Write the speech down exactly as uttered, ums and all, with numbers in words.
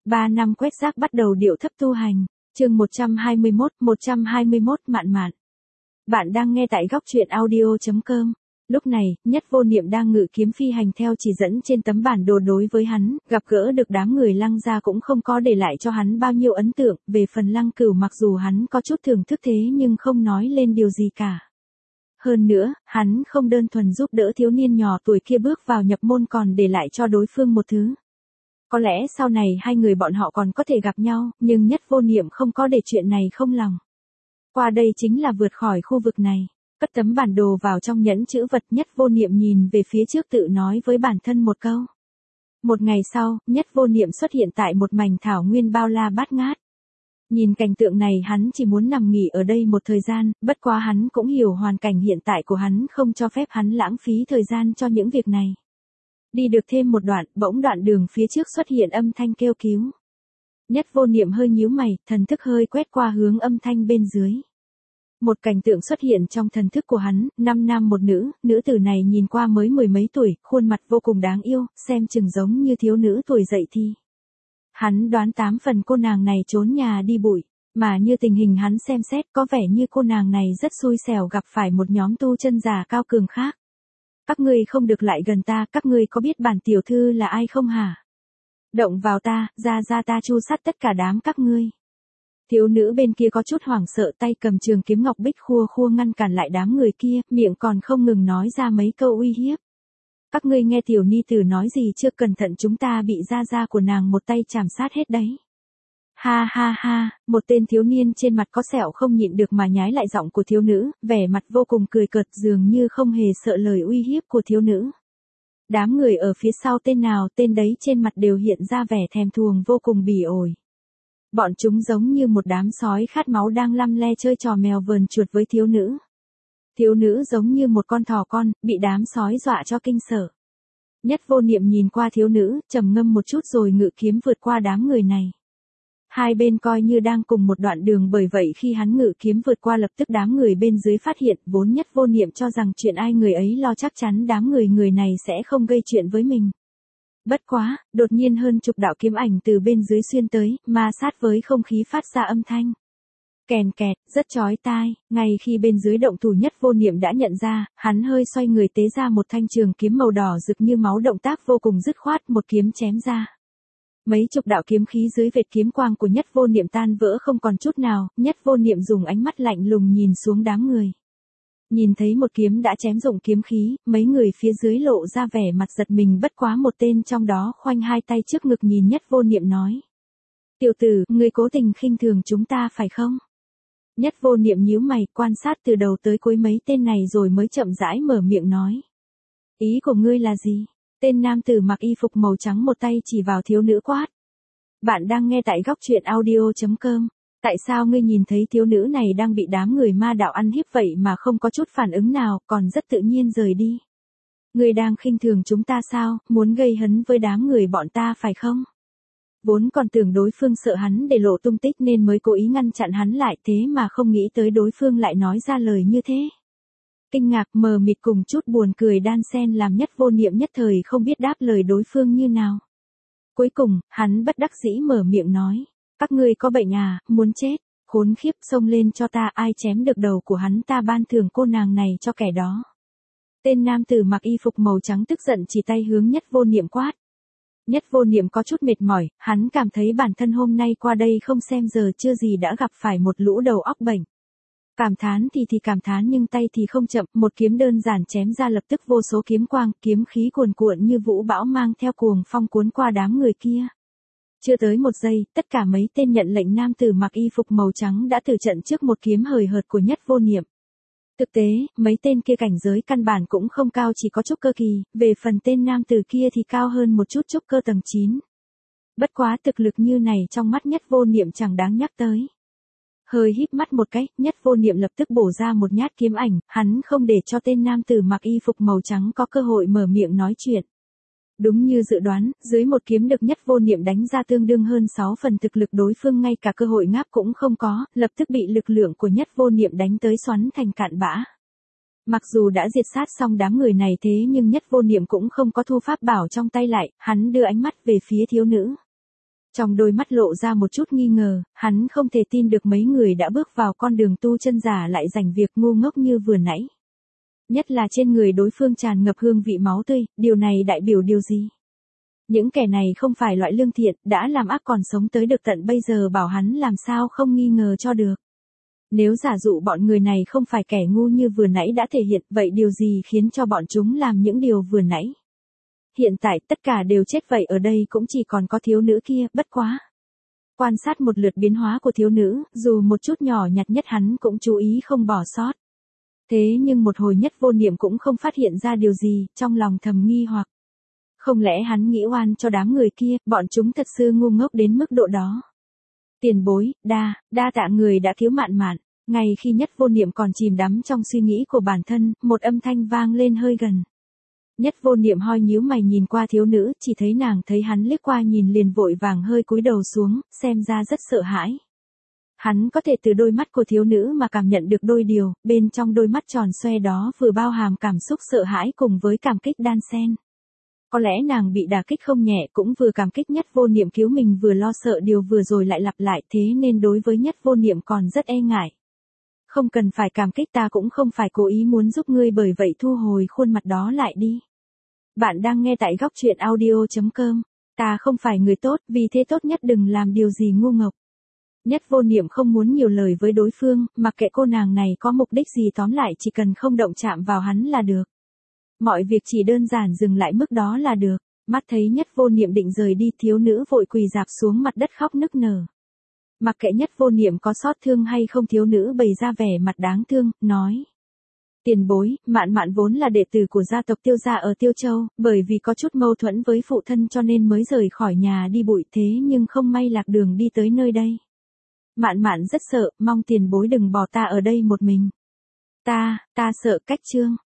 Ba năm quét rác bắt đầu điệu thấp tu hành. Chương một trăm hai mươi mốt, một trăm hai mươi mốt Mạn Mạn. Bạn đang nghe tại góc truyện audio chấm com. Lúc này, Nhất Vô Niệm đang ngự kiếm phi hành theo chỉ dẫn trên tấm bản đồ đối với hắn, gặp gỡ được đám người Lăng gia cũng không có để lại cho hắn bao nhiêu ấn tượng, về phần Lăng Cửu mặc dù hắn có chút thưởng thức thế nhưng không nói lên điều gì cả. Hơn nữa, hắn không đơn thuần giúp đỡ thiếu niên nhỏ tuổi kia bước vào nhập môn còn để lại cho đối phương một thứ. Có lẽ sau này hai người bọn họ còn có thể gặp nhau, nhưng Nhất Vô Niệm không có để chuyện này không lòng. Qua đây chính là vượt khỏi khu vực này. Cất tấm bản đồ vào trong nhẫn chữ vật, Nhất Vô Niệm nhìn về phía trước tự nói với bản thân một câu. Một ngày sau, Nhất Vô Niệm xuất hiện tại một mảnh thảo nguyên bao la bát ngát. Nhìn cảnh tượng này hắn chỉ muốn nằm nghỉ ở đây một thời gian, bất quá hắn cũng hiểu hoàn cảnh hiện tại của hắn không cho phép hắn lãng phí thời gian cho những việc này. Đi được thêm một đoạn, bỗng đoạn đường phía trước xuất hiện âm thanh kêu cứu. Nhất Vô Niệm hơi nhíu mày, thần thức hơi quét qua hướng âm thanh bên dưới. Một cảnh tượng xuất hiện trong thần thức của hắn, năm nam một nữ, nữ tử này nhìn qua mới mười mấy tuổi, khuôn mặt vô cùng đáng yêu, xem chừng giống như thiếu nữ tuổi dậy thì. Hắn đoán tám phần cô nàng này trốn nhà đi bụi, mà như tình hình hắn xem xét có vẻ như cô nàng này rất xui xẻo gặp phải một nhóm tu chân giả cao cường khác. Các ngươi không được lại gần ta, các ngươi có biết bản tiểu thư là ai không hả? Động vào ta, ra ra ta chu sát tất cả đám các ngươi. Thiếu nữ bên kia có chút hoảng sợ, tay cầm trường kiếm ngọc bích khua khua ngăn cản lại đám người kia, miệng còn không ngừng nói ra mấy câu uy hiếp. Các ngươi nghe tiểu ni tử nói gì chưa, cẩn thận chúng ta bị ra ra của nàng một tay chảm sát hết đấy. Ha ha ha, một tên thiếu niên trên mặt có sẹo không nhịn được mà nhái lại giọng của thiếu nữ, vẻ mặt vô cùng cười cợt dường như không hề sợ lời uy hiếp của thiếu nữ. Đám người ở phía sau tên nào tên đấy trên mặt đều hiện ra vẻ thèm thuồng vô cùng bỉ ổi. Bọn chúng giống như một đám sói khát máu đang lăm le chơi trò mèo vờn chuột với thiếu nữ. Thiếu nữ giống như một con thỏ con, bị đám sói dọa cho kinh sợ. Nhất Vô Niệm nhìn qua thiếu nữ, trầm ngâm một chút rồi ngự kiếm vượt qua đám người này. Hai bên coi như đang cùng một đoạn đường, bởi vậy khi hắn ngự kiếm vượt qua lập tức đám người bên dưới phát hiện, vốn Nhất Vô Niệm cho rằng chuyện ai người ấy lo, chắc chắn đám người người này sẽ không gây chuyện với mình. Bất quá, đột nhiên hơn chục đạo kiếm ảnh từ bên dưới xuyên tới, ma sát với không khí phát ra âm thanh. Kèn kẹt, rất chói tai, ngay khi bên dưới động thủ Nhất Vô Niệm đã nhận ra, hắn hơi xoay người tế ra một thanh trường kiếm màu đỏ rực như máu, động tác vô cùng dứt khoát, một kiếm chém ra. Mấy chục đạo kiếm khí dưới vệt kiếm quang của Nhất Vô Niệm tan vỡ không còn chút nào, Nhất Vô Niệm dùng ánh mắt lạnh lùng nhìn xuống đám người. Nhìn thấy một kiếm đã chém dụng kiếm khí, mấy người phía dưới lộ ra vẻ mặt giật mình, bất quá một tên trong đó khoanh hai tay trước ngực nhìn Nhất Vô Niệm nói. Tiểu tử, ngươi cố tình khinh thường chúng ta phải không? Nhất Vô Niệm nhíu mày, quan sát từ đầu tới cuối mấy tên này rồi mới chậm rãi mở miệng nói. Ý của ngươi là gì? Tên nam tử mặc y phục màu trắng một tay chỉ vào thiếu nữ quát. Bạn đang nghe tại góc truyện audio chấm com. Tại sao ngươi nhìn thấy thiếu nữ này đang bị đám người ma đạo ăn hiếp vậy mà không có chút phản ứng nào, còn rất tự nhiên rời đi? Ngươi đang khinh thường chúng ta sao, muốn gây hấn với đám người bọn ta phải không? Vốn còn tưởng đối phương sợ hắn để lộ tung tích nên mới cố ý ngăn chặn hắn lại, thế mà không nghĩ tới đối phương lại nói ra lời như thế. Kinh ngạc, mờ mịt cùng chút buồn cười đan xen làm Nhất Vô Niệm nhất thời không biết đáp lời đối phương như nào. Cuối cùng, hắn bất đắc dĩ mở miệng nói. Các ngươi có bệnh à, muốn chết, khốn khiếp, xông lên cho ta, ai chém được đầu của hắn ta ban thưởng cô nàng này cho kẻ đó. Tên nam tử mặc y phục màu trắng tức giận chỉ tay hướng Nhất Vô Niệm quát. Nhất Vô Niệm có chút mệt mỏi, hắn cảm thấy bản thân hôm nay qua đây không xem giờ chưa gì đã gặp phải một lũ đầu óc bệnh. Cảm thán thì thì cảm thán nhưng tay thì không chậm, một kiếm đơn giản chém ra lập tức vô số kiếm quang, kiếm khí cuồn cuộn như vũ bão mang theo cuồng phong cuốn qua đám người kia. Chưa tới một giây, tất cả mấy tên nhận lệnh nam tử mặc y phục màu trắng đã tử trận trước một kiếm hời hợt của Nhất Vô Niệm. Thực tế, mấy tên kia cảnh giới căn bản cũng không cao, chỉ có trúc cơ kỳ, về phần tên nam tử kia thì cao hơn một chút, trúc cơ tầng chín. Bất quá thực lực như này trong mắt Nhất Vô Niệm chẳng đáng nhắc tới. Hơi híp mắt một cái, Nhất Vô Niệm lập tức bổ ra một nhát kiếm ảnh, hắn không để cho tên nam tử mặc y phục màu trắng có cơ hội mở miệng nói chuyện. Đúng như dự đoán, dưới một kiếm được Nhất Vô Niệm đánh ra tương đương hơn sáu phần thực lực đối phương ngay cả cơ hội ngáp cũng không có, lập tức bị lực lượng của Nhất Vô Niệm đánh tới xoắn thành cạn bã. Mặc dù đã diệt sát xong đám người này thế nhưng Nhất Vô Niệm cũng không có thu pháp bảo trong tay lại, hắn đưa ánh mắt về phía thiếu nữ. Trong đôi mắt lộ ra một chút nghi ngờ, hắn không thể tin được mấy người đã bước vào con đường tu chân giả lại giành việc ngu ngốc như vừa nãy. Nhất là trên người đối phương tràn ngập hương vị máu tươi, điều này đại biểu điều gì? Những kẻ này không phải loại lương thiện, đã làm ác còn sống tới được tận bây giờ bảo hắn làm sao không nghi ngờ cho được. Nếu giả dụ bọn người này không phải kẻ ngu như vừa nãy đã thể hiện, vậy điều gì khiến cho bọn chúng làm những điều vừa nãy? Hiện tại tất cả đều chết vậy ở đây cũng chỉ còn có thiếu nữ kia, bất quá. Quan sát một lượt biến hóa của thiếu nữ, dù một chút nhỏ nhặt nhất hắn cũng chú ý không bỏ sót. Thế nhưng một hồi Nhất Vô Niệm cũng không phát hiện ra điều gì, trong lòng thầm nghi hoặc. Không lẽ hắn nghĩ oan cho đám người kia, bọn chúng thật sự ngu ngốc đến mức độ đó. Tiền bối, đa, đa tạ người đã cứu Mạn Mạn. Ngay khi Nhất Vô Niệm còn chìm đắm trong suy nghĩ của bản thân, một âm thanh vang lên hơi gần. Nhất Vô Niệm hoi nhíu mày nhìn qua thiếu nữ, chỉ thấy nàng thấy hắn liếc qua nhìn liền vội vàng hơi cúi đầu xuống, xem ra rất sợ hãi. Hắn có thể từ đôi mắt của thiếu nữ mà cảm nhận được đôi điều, bên trong đôi mắt tròn xoe đó vừa bao hàm cảm xúc sợ hãi cùng với cảm kích đan xen. Có lẽ nàng bị đả kích không nhẹ cũng vừa cảm kích Nhất Vô Niệm cứu mình vừa lo sợ điều vừa rồi lại lặp lại, thế nên đối với Nhất Vô Niệm còn rất e ngại. Không cần phải cảm kích, ta cũng không phải cố ý muốn giúp ngươi, bởi vậy thu hồi khuôn mặt đó lại đi. Bạn đang nghe tại góc truyện audio chấm com. Ta không phải người tốt, vì thế tốt nhất đừng làm điều gì ngu ngốc. Nhất Vô Niệm không muốn nhiều lời với đối phương, mặc kệ cô nàng này có mục đích gì, tóm lại chỉ cần không động chạm vào hắn là được. Mọi việc chỉ đơn giản dừng lại mức đó là được. Mắt thấy Nhất Vô Niệm định rời đi, thiếu nữ vội quỳ rạp xuống mặt đất khóc nức nở. Mặc kệ Nhất Vô Niệm có xót thương hay không, thiếu nữ bày ra vẻ mặt đáng thương, nói. Tiền bối, Mạn Mạn vốn là đệ tử của gia tộc Tiêu gia ở Tiêu Châu, bởi vì có chút mâu thuẫn với phụ thân cho nên mới rời khỏi nhà đi bụi, thế nhưng không may lạc đường đi tới nơi đây. Mạn Mạn rất sợ, mong tiền bối đừng bỏ ta ở đây một mình. Ta, ta sợ cách Trương.